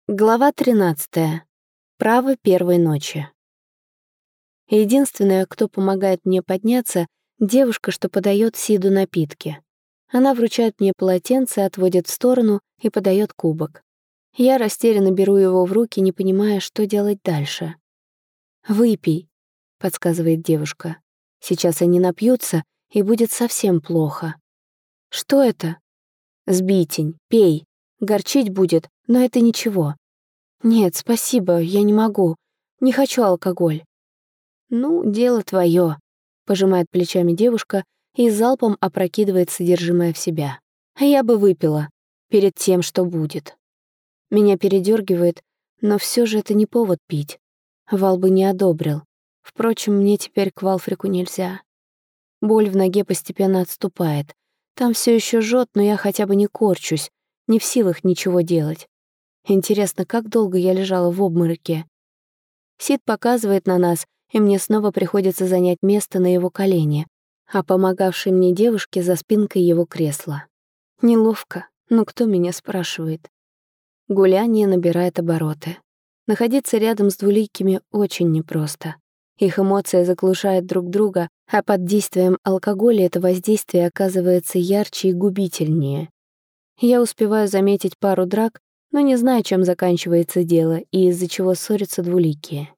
Глава 13. Право первой ночи. Единственная, кто помогает мне подняться, девушка, что подает Сиду напитки. Она вручает мне полотенце, отводит в сторону и подает кубок. Я растерянно беру его в руки, не понимая, что делать дальше. «Выпей», — подсказывает девушка. «Сейчас они напьются, и будет совсем плохо». «Что это?» «Сбитень, пей. Горчить будет, но это ничего». «Нет, спасибо, я не могу. Не хочу алкоголь». «Ну, дело твое», — пожимает плечами девушка и залпом опрокидывает содержимое в себя. «А я бы выпила перед тем, что будет». Меня передергивает, но все же это не повод пить. Вал бы не одобрил. Впрочем, мне теперь к Валфрику нельзя. Боль в ноге постепенно отступает. Там все еще жжет, но я хотя бы не корчусь, не в силах ничего делать. Интересно, как долго я лежала в обмороке? Сид показывает на нас, и мне снова приходится занять место на его колене, а помогавшей мне девушке за спинкой его кресла. Неловко, но кто меня спрашивает? Гуляние набирает обороты. Находиться рядом с двуликими очень непросто. Их эмоции заглушают друг друга, а под действием алкоголя это воздействие оказывается ярче и губительнее. Я успеваю заметить пару драк, но не знаю, чем заканчивается дело и из-за чего ссорятся двуликие.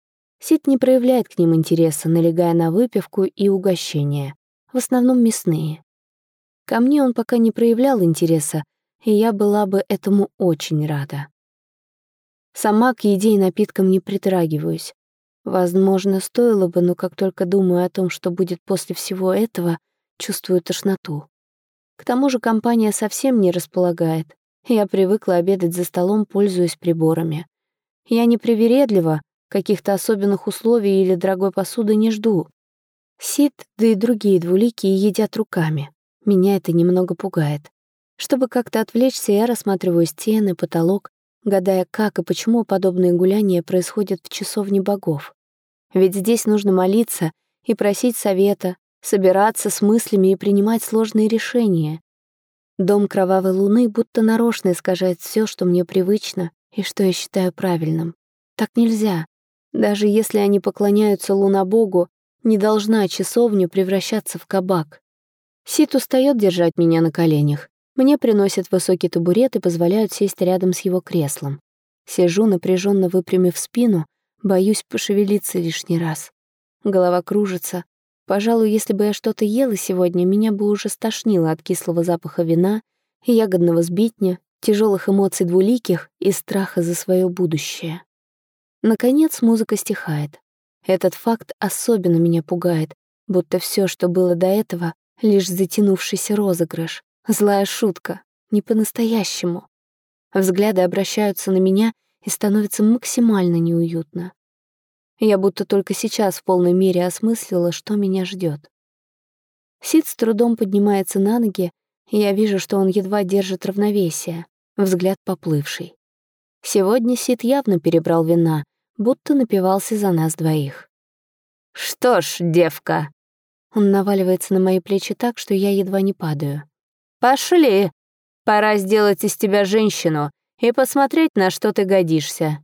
Сид не проявляет к ним интереса, налегая на выпивку и угощения, в основном мясные. Ко мне он пока не проявлял интереса, и я была бы этому очень рада. Сама к еде и напиткам не притрагиваюсь. Возможно, стоило бы, но как только думаю о том, что будет после всего этого, чувствую тошноту. К тому же компания совсем не располагает. Я привыкла обедать за столом, пользуясь приборами. Я не привередлива, каких-то особенных условий или дорогой посуды не жду. Сид, да и другие двуликие едят руками. Меня это немного пугает. Чтобы как-то отвлечься, я рассматриваю стены, потолок, гадая, как и почему подобные гуляния происходят в часовне богов. Ведь здесь нужно молиться и просить совета, собираться с мыслями и принимать сложные решения. Дом Кровавой Луны будто нарочно искажает все, что мне привычно и что я считаю правильным. Так нельзя. Даже если они поклоняются Лунобогу, не должна часовня превращаться в кабак. Сид устает держать меня на коленях. Мне приносят высокий табурет и позволяют сесть рядом с его креслом. Сижу, напряженно выпрямив спину, боюсь пошевелиться лишний раз. Голова кружится. Пожалуй, если бы я что-то ела сегодня, меня бы уже стошнило от кислого запаха вина, ягодного сбитня, тяжелых эмоций двуликих и страха за свое будущее. Наконец музыка стихает. Этот факт особенно меня пугает, будто все, что было до этого, — лишь затянувшийся розыгрыш, злая шутка, не по-настоящему. Взгляды обращаются на меня, и становится максимально неуютно. Я будто только сейчас в полной мере осмыслила, что меня ждет. Сид с трудом поднимается на ноги, и я вижу, что он едва держит равновесие, взгляд поплывший. Сегодня Сид явно перебрал вина, будто напивался за нас двоих. «Что ж, девка!» Он наваливается на мои плечи так, что я едва не падаю. «Пошли! Пора сделать из тебя женщину и посмотреть, на что ты годишься».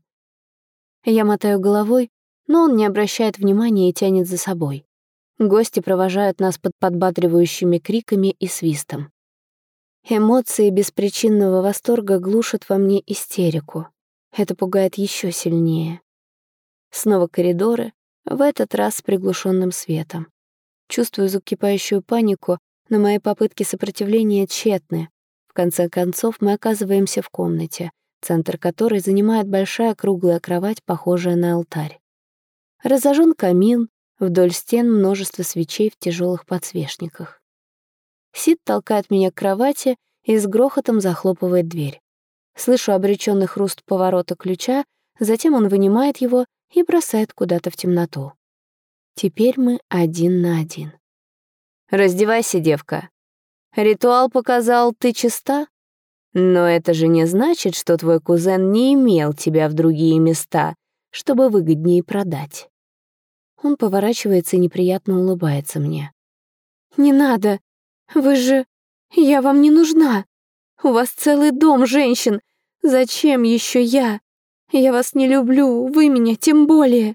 Я мотаю головой, но он не обращает внимания и тянет за собой. Гости провожают нас под подбадривающими криками и свистом. Эмоции беспричинного восторга глушат во мне истерику. Это пугает еще сильнее. Снова коридоры, в этот раз с приглушенным светом. Чувствую закипающую панику, но мои попытки сопротивления тщетны. В конце концов мы оказываемся в комнате, центр которой занимает большая круглая кровать, похожая на алтарь. Разожжен камин, вдоль стен множество свечей в тяжелых подсвечниках. Сид толкает меня к кровати и с грохотом захлопывает дверь. Слышу обреченный хруст поворота ключа, затем он вынимает его и бросает куда-то в темноту. Теперь мы один на один. «Раздевайся, девка. Ритуал показал, ты чиста? Но это же не значит, что твой кузен не имел тебя в другие места, чтобы выгоднее продать». Он поворачивается и неприятно улыбается мне. «Не надо. Вы же... Я вам не нужна. У вас целый дом женщин. Зачем еще я? Я вас не люблю, вы меня тем более.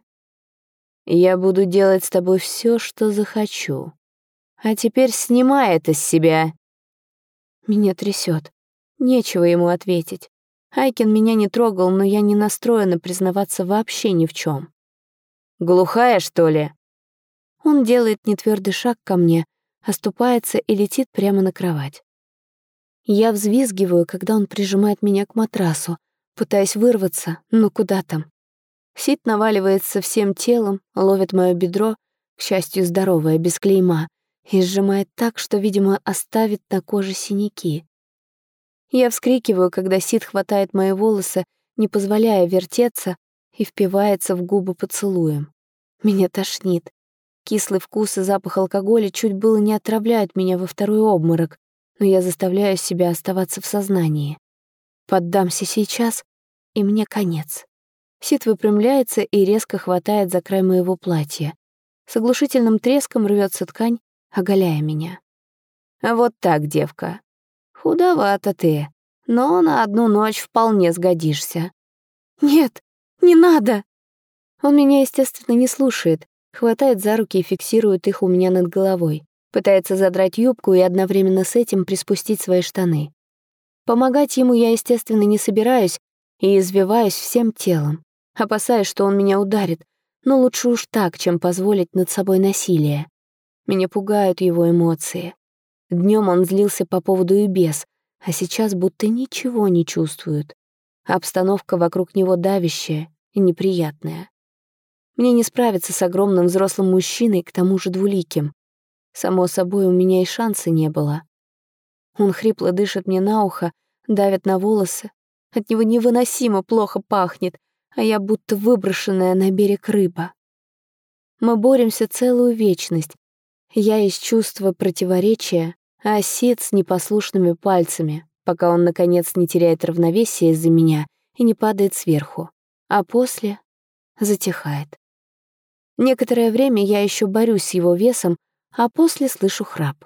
Я буду делать с тобой все, что захочу. А теперь снимай это с себя. Меня трясет. Нечего ему ответить. Айкин меня не трогал, но я не настроена признаваться вообще ни в чем. Глухая, что ли? Он делает нетвердый шаг ко мне, оступается и летит прямо на кровать. Я взвизгиваю, когда он прижимает меня к матрасу, пытаясь вырваться, но куда там. Сид наваливается всем телом, ловит моё бедро, к счастью, здоровое, без клейма, и сжимает так, что, видимо, оставит на коже синяки. Я вскрикиваю, когда Сид хватает мои волосы, не позволяя вертеться, и впивается в губы поцелуем. Меня тошнит. Кислый вкус и запах алкоголя чуть было не отравляют меня во второй обморок, но я заставляю себя оставаться в сознании. Поддамся сейчас, и мне конец. Сид выпрямляется и резко хватает за край моего платья. С оглушительным треском рвется ткань, оголяя меня. «Вот так, девка. Худовата ты, но на одну ночь вполне сгодишься». «Нет, не надо!» Он меня, естественно, не слушает, хватает за руки и фиксирует их у меня над головой, пытается задрать юбку и одновременно с этим приспустить свои штаны. Помогать ему я, естественно, не собираюсь и извиваюсь всем телом, опасаясь, что он меня ударит, но лучше уж так, чем позволить над собой насилие. Меня пугают его эмоции. Днем он злился по поводу и без, а сейчас будто ничего не чувствует. Обстановка вокруг него давящая и неприятная. Мне не справиться с огромным взрослым мужчиной, к тому же двуликим. Само собой, у меня и шанса не было. Он хрипло дышит мне на ухо, давит на волосы. От него невыносимо плохо пахнет, а я будто выброшенная на берег рыба. Мы боремся целую вечность. Я из чувства противоречия, а Сид с непослушными пальцами, пока он, наконец, не теряет равновесие из-за меня и не падает сверху, а после затихает. Некоторое время я еще борюсь с его весом, а после слышу храп.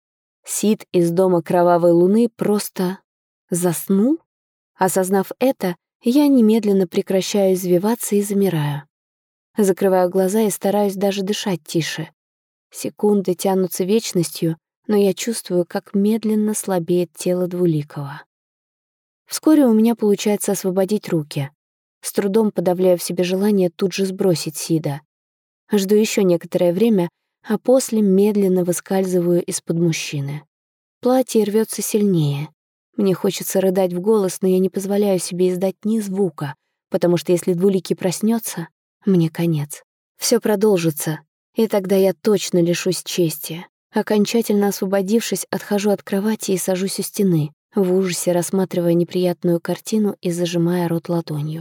Сид из дома Кровавой Луны просто заснул? Осознав это, я немедленно прекращаю извиваться и замираю. Закрываю глаза и стараюсь даже дышать тише. Секунды тянутся вечностью, но я чувствую, как медленно слабеет тело Двуликого. Вскоре у меня получается освободить руки. С трудом подавляю в себе желание тут же сбросить Сида. Жду еще некоторое время, а после медленно выскальзываю из-под мужчины. Платье рвется сильнее. Мне хочется рыдать в голос, но я не позволяю себе издать ни звука, потому что если Двуликий проснется, мне конец. Все продолжится, и тогда я точно лишусь чести. Окончательно освободившись, отхожу от кровати и сажусь у стены, в ужасе рассматривая неприятную картину и зажимая рот ладонью.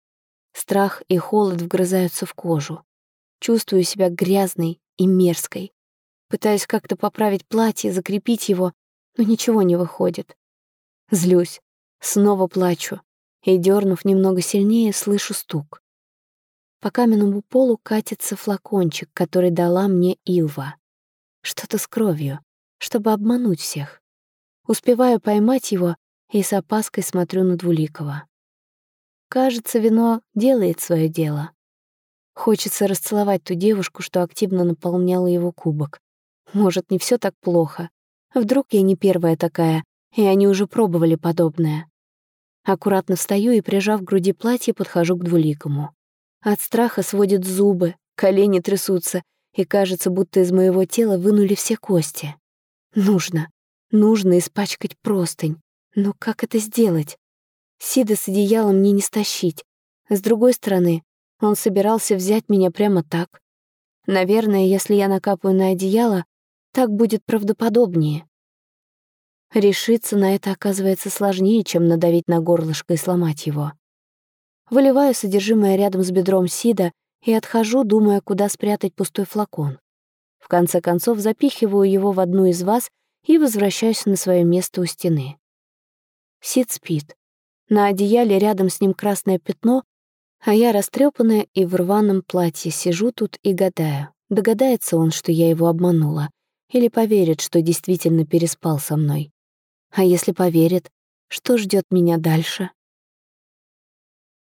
Страх и холод вгрызаются в кожу. Чувствую себя грязной и мерзкой. Пытаюсь как-то поправить платье, закрепить его, но ничего не выходит. Злюсь, снова плачу и, дернув немного сильнее, слышу стук. По каменному полу катится флакончик, который дала мне Илва. Что-то с кровью, чтобы обмануть всех. Успеваю поймать его и с опаской смотрю на Двуликого. Кажется, вино делает свое дело. Хочется расцеловать ту девушку, что активно наполняла его кубок. Может, не все так плохо. Вдруг я не первая такая, и они уже пробовали подобное. Аккуратно встаю и, прижав к груди платье, подхожу к Двуликому. От страха сводят зубы, колени трясутся, и кажется, будто из моего тела вынули все кости. Нужно испачкать простынь. Но как это сделать? Сида с одеялом мне не стащить. С другой стороны, он собирался взять меня прямо так. Наверное, если я накапаю на одеяло, так будет правдоподобнее. Решиться на это оказывается сложнее, чем надавить на горлышко и сломать его. Выливаю содержимое рядом с бедром Сида и отхожу, думая, куда спрятать пустой флакон. В конце концов, запихиваю его в одну из ваз и возвращаюсь на свое место у стены. Сид спит. На одеяле рядом с ним красное пятно, а я, растрёпанная и в рваном платье, сижу тут и гадаю, догадается он, что я его обманула, или поверит, что действительно переспал со мной. А если поверит, что ждет меня дальше?